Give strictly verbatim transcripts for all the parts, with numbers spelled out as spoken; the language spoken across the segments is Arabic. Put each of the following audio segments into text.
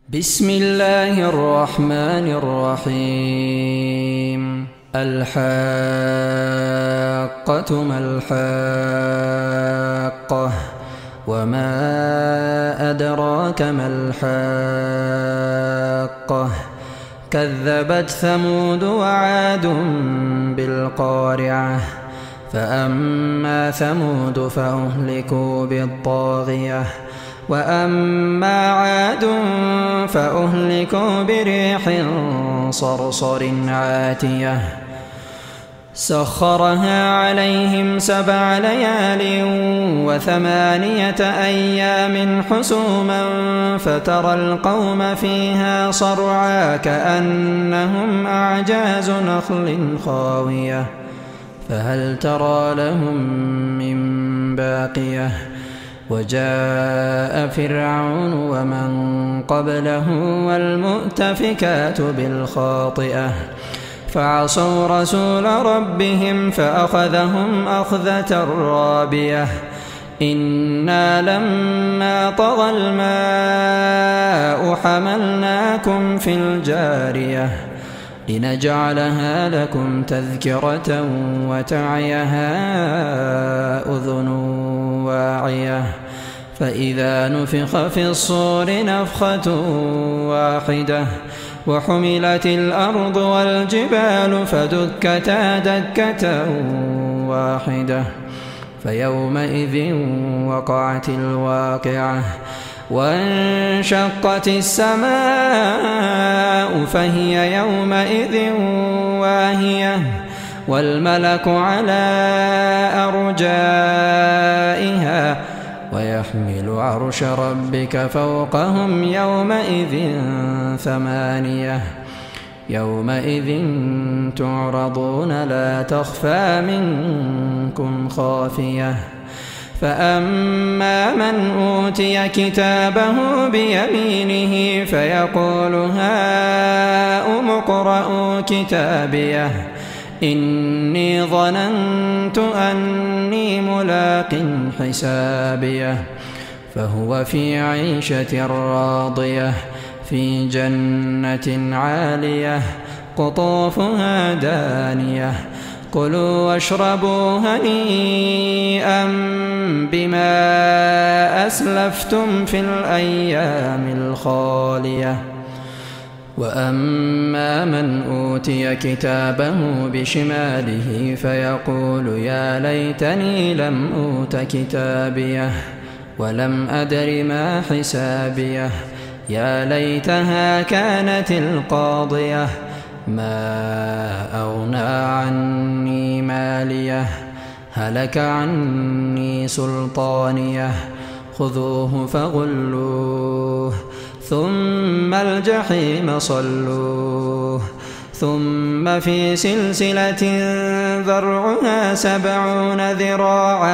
بسم الله الرحمن الرحيم. الحاقة ما الحاقة وما أدراك ما الحاقة كذبت ثمود وعاد بالقارعة فأما ثمود فأهلكوا بالطاغية وأما عاد فأهلكوا بريح صرصر عاتية سخرها عليهم سبع ليال وثمانية أيام حسوما فترى القوم فيها صرعى كأنهم أعجاز نخل خاوية فهل ترى لهم من باقية وجاء فرعون ومن قبله والمؤتفكات بالخاطئة فعصوا رسول ربهم فأخذهم أخذة رابية إنا لما طغى الماء حملناكم في الجارية لنجعلها لكم تذكرة وتعيها أذن واعية فإذا نفخ في الصور نفخة واحدة وحملت الأرض والجبال فدكتا دكة واحدة فيومئذ وقعت الواقعة وانشقت السماء فهي يومئذ واهية والملك على أرجائها ويحمل عرش ربك فوقهم يومئذ ثمانية يومئذ تعرضون لا تخفى منكم خافية فأما من أوتي كتابه بيمينه فيقول هاؤم اقرءوا كتابيه إني ظننت أني ملاق حسابيه فهو في عيشة راضية في جنة عالية قطوفها دانية كلوا واشربوا هنيئا بما أسلفتم في الأيام الخالية وأما من أوتي كتابه بشماله فيقول يا ليتني لم أوت كتابيه ولم أدر ما حسابيه يا ليتها كانت القاضية ما أغنى عني ماليه هلك عني سلطانيه خذوه فغلوه ثم الجحيم صلوه ثم في سلسلة ذرعها سبعون ذراعا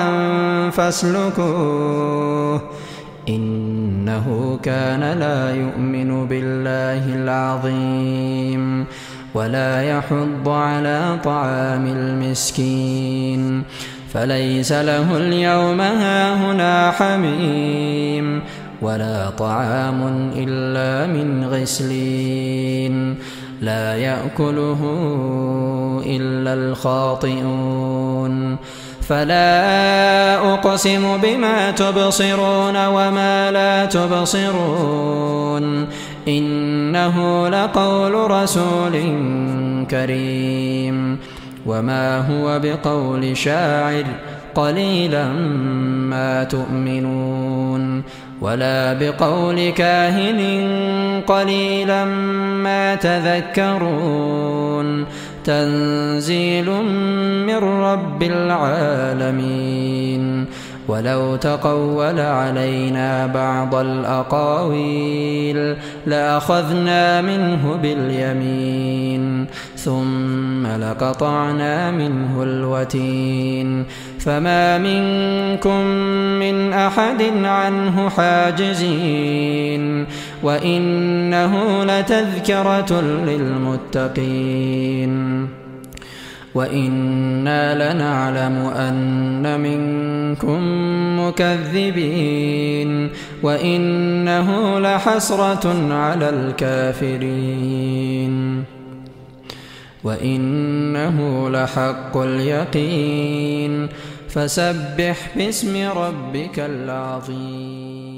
فاسلكوه إنه كان لا يؤمن بالله العظيم ولا يحض على طعام المسكين فليس له اليوم هاهنا حميم ولا طعام إلا من غسلين لا يأكله إلا الخاطئون فلا أقسم بما تبصرون وما لا تبصرون إنه لقول رسول كريم وما هو بقول شاعر قليلا ما تؤمنون ولا بقول كاهن قليلا ما تذكرون تنزيل من رب العالمين ولو تقول علينا بعض الأقاويل لأخذنا منه باليمين ثم لقطعنا منه الوتين فما منكم من أحد عنه حاجزين وإنه لتذكرة للمتقين وإنا لنعلم أن منكم مكذبين وإنه لحسرة على الكافرين وإنه لحق اليقين فسبح باسم ربك العظيم.